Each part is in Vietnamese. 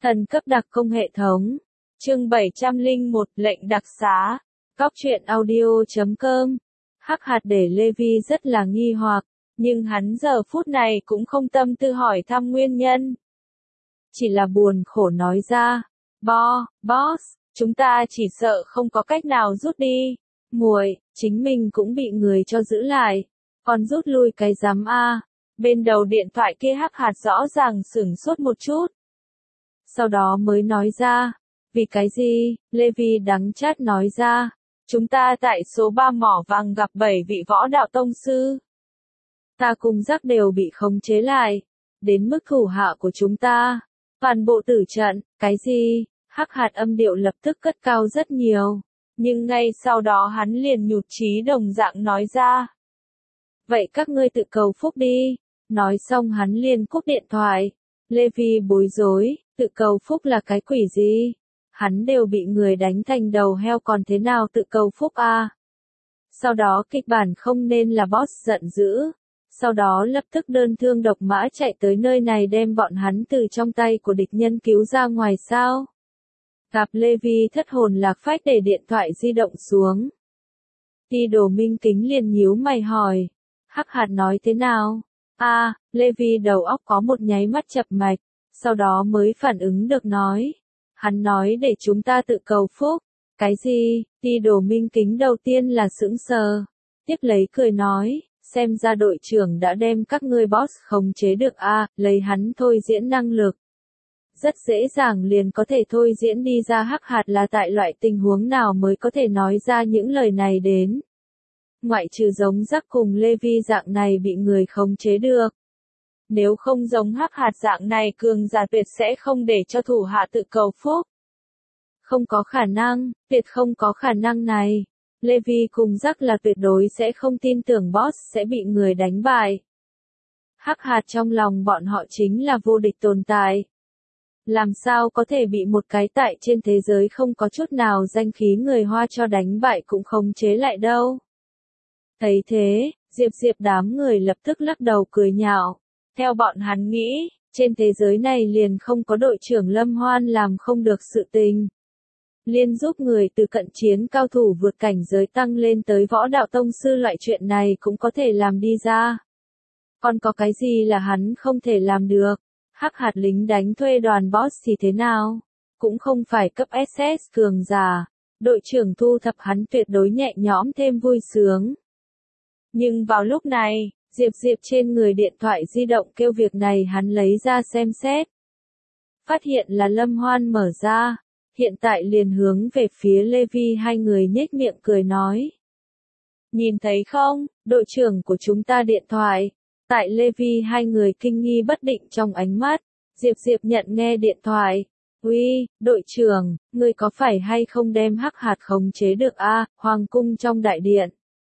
Thần cấp đặc công hệ thống. Chương 701, lệnh đặc xá. Cóc truyện audio.com. Hắc hạt để Levi rất là nghi hoặc, nhưng hắn giờ phút này cũng không tâm tư hỏi thăm nguyên nhân. Chỉ là buồn khổ nói ra, boss, chúng ta chỉ sợ không có cách nào rút đi. Muội, chính mình cũng bị người cho giữ lại. Còn rút lui cái rắm a. Bên đầu điện thoại kia Hắc hạt rõ ràng sửng sốt một chút. Sau đó mới nói ra, vì cái gì, Levi đắng chát nói ra, chúng ta tại số 3 mỏ vàng gặp 7 vị võ đạo tông sư. Ta cùng Giác đều bị khống chế lại, đến mức thủ hạ của chúng ta, toàn bộ tử trận, cái gì, Hắc hạt âm điệu lập tức cất cao rất nhiều, nhưng ngay sau đó hắn liền nhụt chí đồng dạng nói ra. Vậy các ngươi tự cầu phúc đi, nói xong hắn liền cúp điện thoại, Levi bối rối. Tự cầu phúc là cái quỷ gì? Hắn đều bị người đánh thành đầu heo còn thế nào tự cầu phúc a? Sau đó kịch bản không nên là boss giận dữ. Sau đó lập tức đơn thương độc mã chạy tới nơi này đem bọn hắn từ trong tay của địch nhân cứu ra ngoài sao? Gặp Levi thất hồn lạc phách để điện thoại di động xuống. Đi đồ minh kính liền nhíu mày hỏi. Hắc hạt nói thế nào? Levi đầu óc có một nháy mắt chập mạch. Sau đó mới phản ứng được nói. Hắn nói để chúng ta tự cầu phúc. Cái gì? Đi đồ minh kính đầu tiên là sững sờ. Tiếp lấy cười nói. Xem ra đội trưởng đã đem các ngươi boss khống chế được lấy hắn thôi diễn năng lực. Rất dễ dàng liền có thể thôi diễn đi ra Hắc hạt là tại loại tình huống nào mới có thể nói ra những lời này đến. Ngoại trừ giống Giác cùng Levi dạng này bị người khống chế được. Nếu không giống Hắc hạt dạng này cường giả tuyệt sẽ không để cho thủ hạ tự cầu phúc. Không có khả năng, tuyệt không có khả năng này. Levi cùng Giác là tuyệt đối sẽ không tin tưởng boss sẽ bị người đánh bại. Hắc hạt trong lòng bọn họ chính là vô địch tồn tại. Làm sao có thể bị một cái tại trên thế giới không có chút nào danh khí người Hoa cho đánh bại cũng khống chế lại đâu. Thấy thế, Diệp đám người lập tức lắc đầu cười nhạo. Theo bọn hắn nghĩ, trên thế giới này liền không có đội trưởng Lâm Hoan làm không được sự tình. Liên giúp người từ cận chiến cao thủ vượt cảnh giới tăng lên tới võ đạo tông sư loại chuyện này cũng có thể làm đi ra. Còn có cái gì là hắn không thể làm được? Hắc hạt lính đánh thuê đoàn boss thì thế nào? Cũng không phải cấp SS cường giả. Đội trưởng thu thập hắn tuyệt đối nhẹ nhõm thêm vui sướng. Nhưng vào lúc này, Diệp trên người điện thoại di động kêu việc này hắn lấy ra xem xét. Phát hiện là Lâm Hoan mở ra, hiện tại liền hướng về phía Levi hai người nhếch miệng cười nói. Nhìn thấy không, đội trưởng của chúng ta điện thoại. Tại Levi hai người kinh nghi bất định trong ánh mắt, Diệp nhận nghe điện thoại. Uy, đội trưởng, ngươi có phải hay không đem Hắc hạt khống chế được Hoàng cung trong đại điện.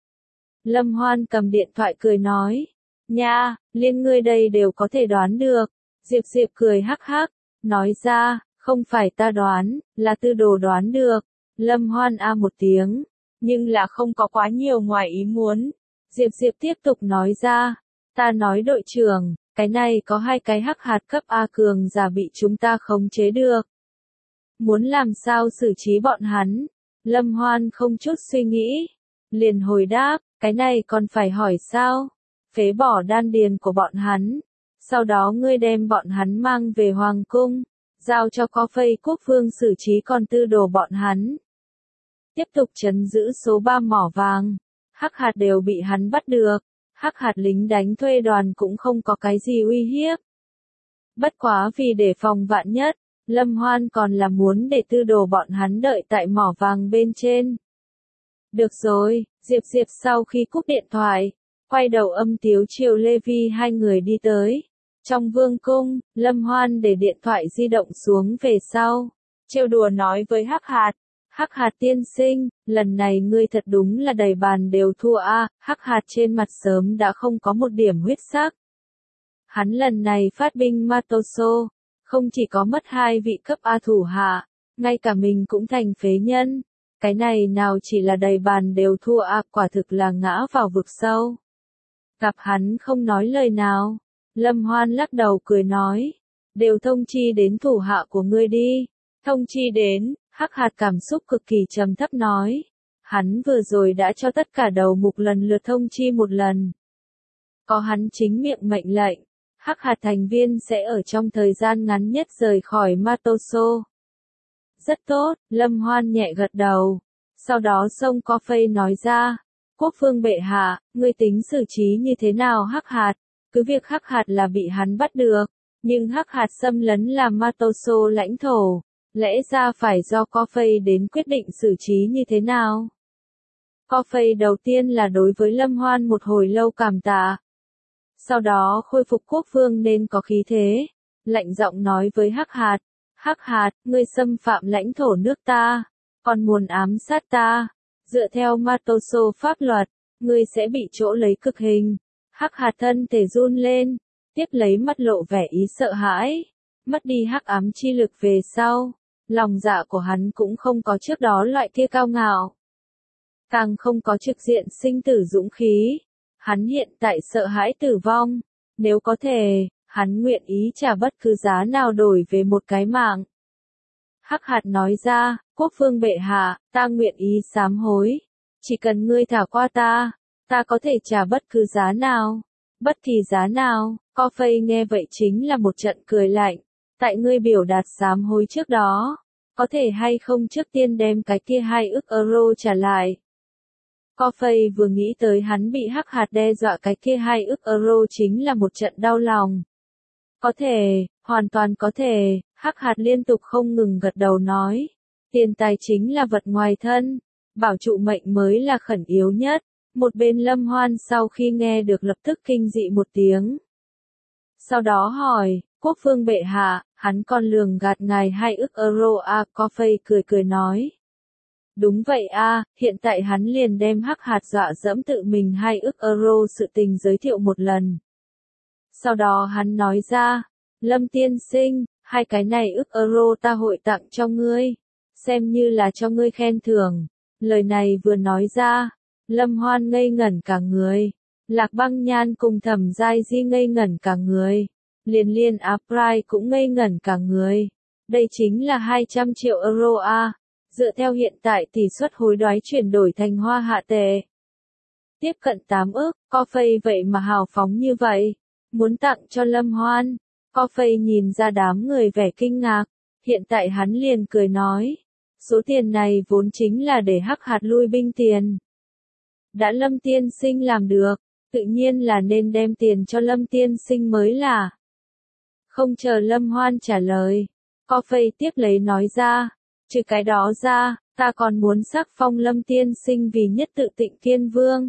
Lâm Hoan cầm điện thoại cười nói. Nha, liên ngươi đây đều có thể đoán được. Diệp cười hắc hắc, nói ra, không phải ta đoán, là Tư Đồ đoán được. Lâm Hoan một tiếng, nhưng là không có quá nhiều ngoài ý muốn. Diệp tiếp tục nói ra, ta nói đội trưởng, cái này có 2 cái Hắc hạt cấp A cường giả bị chúng ta khống chế được. Muốn làm sao xử trí bọn hắn? Lâm Hoan không chút suy nghĩ, liền hồi đáp, cái này còn phải hỏi sao? Phế bỏ đan điền của bọn hắn. Sau đó ngươi đem bọn hắn mang về Hoàng cung, giao cho có phây quốc vương xử trí còn Tư Đồ bọn hắn. Tiếp tục trấn giữ số 3 mỏ vàng. Hắc hạt đều bị hắn bắt được. Hắc hạt lính đánh thuê đoàn cũng không có cái gì uy hiếp. Bất quá vì để phòng vạn nhất, Lâm Hoan còn là muốn để Tư Đồ bọn hắn đợi tại mỏ vàng bên trên. Được rồi, Diệp sau khi cúp điện thoại, quay đầu âm tiếu chiều Levi hai người đi tới. Trong vương cung, Lâm Hoan để điện thoại di động xuống về sau. Trêu đùa nói với Hắc hạt tiên sinh, lần này ngươi thật đúng là đầy bàn đều thua Hắc hạt trên mặt sớm đã không có một điểm huyết sắc. Hắn lần này phát binh Matoso, không chỉ có mất 2 vị cấp A thủ hạ, ngay cả mình cũng thành phế nhân. Cái này nào chỉ là đầy bàn đều thua quả thực là ngã vào vực sâu. Gặp hắn không nói lời nào, Lâm Hoan lắc đầu cười nói, đều thông chi đến thủ hạ của ngươi đi. Thông chi đến, Hắc Hạt cảm xúc cực kỳ trầm thấp nói. Hắn vừa rồi đã cho tất cả đầu mục lần lượt thông chi một lần. Có hắn chính miệng mệnh lệnh, Hắc Hạt thành viên sẽ ở trong thời gian ngắn nhất rời khỏi Matoso. Rất tốt, Lâm Hoan nhẹ gật đầu. Sau đó Song Coffey nói ra, Quốc vương bệ hạ, ngươi tính xử trí như thế nào Hắc Hạt? Cứ việc Hắc Hạt là bị hắn bắt được, nhưng Hắc Hạt xâm lấn làm Matoso lãnh thổ, lẽ ra phải do Coffey đến quyết định xử trí như thế nào? Coffey đầu tiên là đối với Lâm Hoan một hồi lâu cảm tạ. Sau đó khôi phục quốc vương nên có khí thế, lạnh giọng nói với Hắc Hạt, Hắc Hạt, ngươi xâm phạm lãnh thổ nước ta, còn muốn ám sát ta, dựa theo Matoso pháp luật, ngươi sẽ bị chỗ lấy cực hình. Hắc Hạt thân thể run lên, tiếp lấy mắt lộ vẻ ý sợ hãi, mất đi hắc ám chi lực về sau, lòng dạ của hắn cũng không có trước đó loại kia cao ngạo, càng không có trực diện sinh tử dũng khí. Hắn hiện tại sợ hãi tử vong, nếu có thể, hắn nguyện ý trả bất cứ giá nào đổi về một cái mạng. Hắc Hạt nói ra, quốc vương bệ hạ, ta nguyện ý sám hối, chỉ cần ngươi thả qua ta có thể trả bất cứ giá nào, bất kỳ giá nào. Coffey nghe vậy chính là một trận cười lạnh, tại ngươi biểu đạt sám hối trước đó, có thể hay không trước tiên đem cái kia 2 ức euro trả lại. Coffey vừa nghĩ tới hắn bị Hắc Hạt đe dọa cái kia 2 ức euro chính là một trận đau lòng. Có thể, hoàn toàn có thể, Hắc Hạt liên tục không ngừng gật đầu nói. Tiền tài chính là vật ngoài thân, bảo trụ mệnh mới là khẩn yếu nhất. Một bên Lâm Hoan sau khi nghe được lập tức kinh dị một tiếng. Sau đó hỏi, quốc vương bệ hạ, hắn còn lường gạt ngài 2 ức euro à? Coffey cười cười nói. Đúng vậy a, hiện tại hắn liền đem Hắc Hạt dọa dẫm tự mình 2 ức euro sự tình giới thiệu một lần. Sau đó hắn nói ra, Lâm tiên sinh, 2 cái này ức euro ta hội tặng cho ngươi, xem như là cho ngươi khen thưởng. Lời này vừa nói ra, Lâm Hoan ngây ngẩn cả người, Lạc Băng Nhan cùng Thẩm Giai Di ngây ngẩn cả người, liền Aprai cũng ngây ngẩn cả người. Đây chính là 200 triệu euro a. Dựa theo hiện tại tỷ suất hối đoái chuyển đổi thành hoa hạ tệ, tiếp cận 8 ức, Coffey vậy mà hào phóng như vậy, muốn tặng cho Lâm Hoan. Coffey nhìn ra đám người vẻ kinh ngạc, hiện tại hắn liền cười nói, số tiền này vốn chính là để Hắc Hạt lui binh tiền. Đã Lâm tiên sinh làm được, tự nhiên là nên đem tiền cho Lâm tiên sinh mới là. Không chờ Lâm Hoan trả lời, Coffey tiếp lấy nói ra, trừ cái đó ra, ta còn muốn sắc phong Lâm tiên sinh vì nhất tự Tịnh Kiên Vương.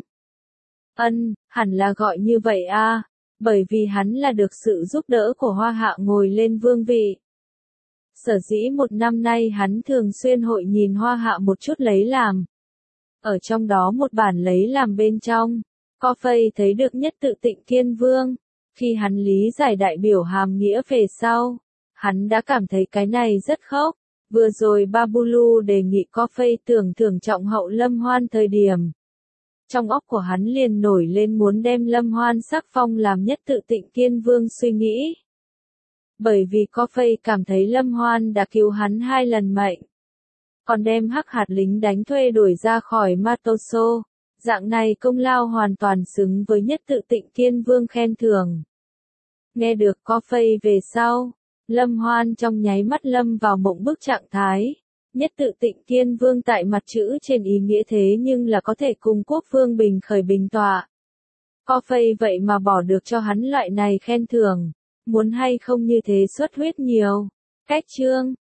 Hẳn là gọi như vậy a, bởi vì hắn là được sự giúp đỡ của Hoa Hạ ngồi lên vương vị. Sở dĩ một năm nay hắn thường xuyên hội nhìn Hoa Hạ một chút lấy làm. Ở trong đó một bản lấy làm bên trong, Coffey thấy được nhất tự Tịnh Kiên Vương. Khi hắn lý giải đại biểu hàm nghĩa về sau, hắn đã cảm thấy cái này rất khốc. Vừa rồi Babulu đề nghị Coffey thưởng trọng hậu Lâm Hoan thời điểm. Trong óc của hắn liền nổi lên muốn đem Lâm Hoan sắc phong làm nhất tự Tịnh Kiên Vương suy nghĩ. Bởi vì Coffey cảm thấy Lâm Hoan đã cứu hắn 2 lần mệnh. Còn đem Hắc Hạt lính đánh thuê đuổi ra khỏi Matoso. Dạng này công lao hoàn toàn xứng với nhất tự Tịnh Kiên Vương khen thưởng. Nghe được Coffey về sau, Lâm Hoan trong nháy mắt lâm vào mộng bức trạng thái. Nhất tự Tịnh Kiên Vương tại mặt chữ trên ý nghĩa thế nhưng là có thể cùng quốc vương bình khởi bình tọa. Coffey vậy mà bỏ được cho hắn loại này khen thưởng, muốn hay không như thế xuất huyết nhiều. Cách chương